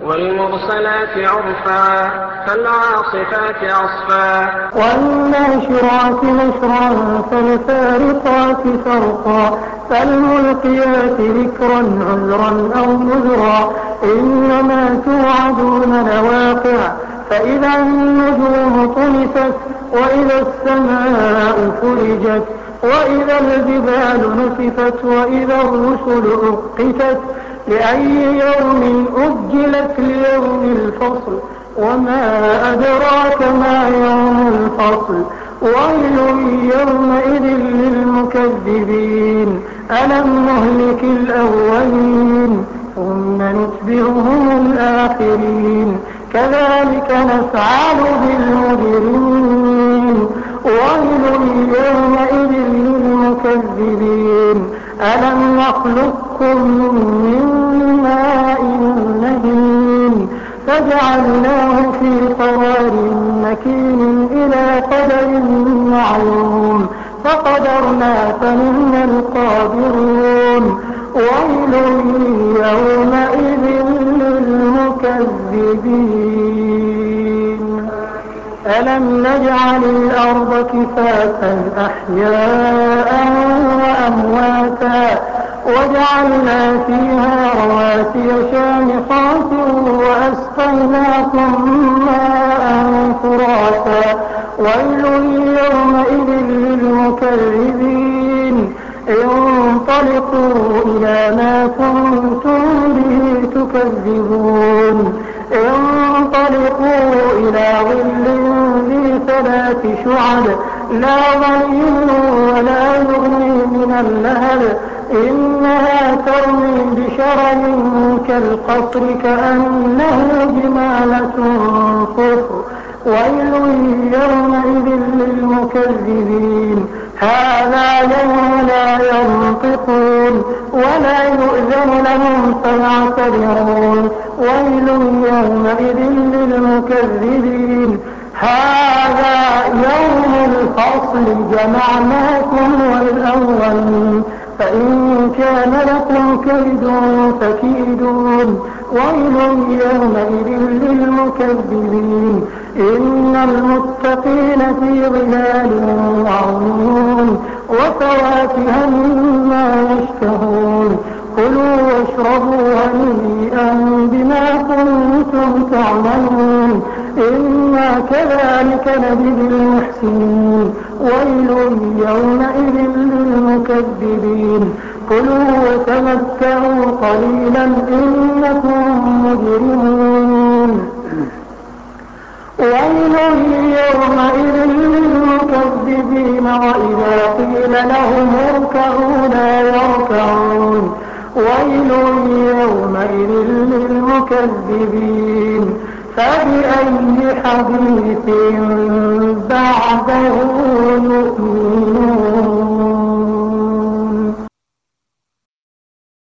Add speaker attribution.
Speaker 1: والمرسلات عرفا فالعاصفات عصفا
Speaker 2: والناشرات نشرا فالفارقات فرقا فالملقيات ذكرا عذرا أو نذرا إنما توعدون لواقع فإذا النجوم طمست وإذا السماء فرجت وإذا الجبال نسفت وإذا الرسل أقتت لأي يوم أجلت ليوم الفصل وما أدراك ما يوم الفصل ويل يومئذ للمكذبين ألم نهلك الأولين ثم نتبعهم الآخرين كذلك نفعل بالمجرمين ويل يومئذ للمكذبين ألم نخلقكم من ماء مهين فجعلناه في قرار مكين إلى قدر معلوم فقدرنا فنعم القادرون ويل يومئذ للمكذبين ألم نجعل الأرض كفاتا أحياء وأمواتا وجعلنا فيها رواسي شامخات وأسقيناكم ماء فراتا ويل يومئذ للمكذبين انطلقوا إلى ما كنتم به تكذبون انطلقوا إلى ظل ذي 3 شعب لا ظليل ولا يغني من اللهب إنها ترمي بشرر كالقصر كأنه جمالة صفر ويل يومئذ للمكذبين هذا يوم لا ينطقون ولا يؤذن لهم فيعتذرون ويل يومئذ للمكذبين هذا يوم الفصل جمعناكم والأولين فإن كان لكم كيد فكيدون ويل يومئذ للمكذبين إن المتقين في ظلال وعيون وفواكه مما يشتهون كلوا واشربوا هنيئا بما كنتم تعملون إنا كذلك نجزي المحسنين ويل يومئذ للمكذبين كلوا وتمتعوا قليلا إنكم مجرمون ويل يومئذ للمكذبين وإذا قيل لهم اركعوا لا يركعون ويل يومئذ للمكذبين فبأي حديث بعده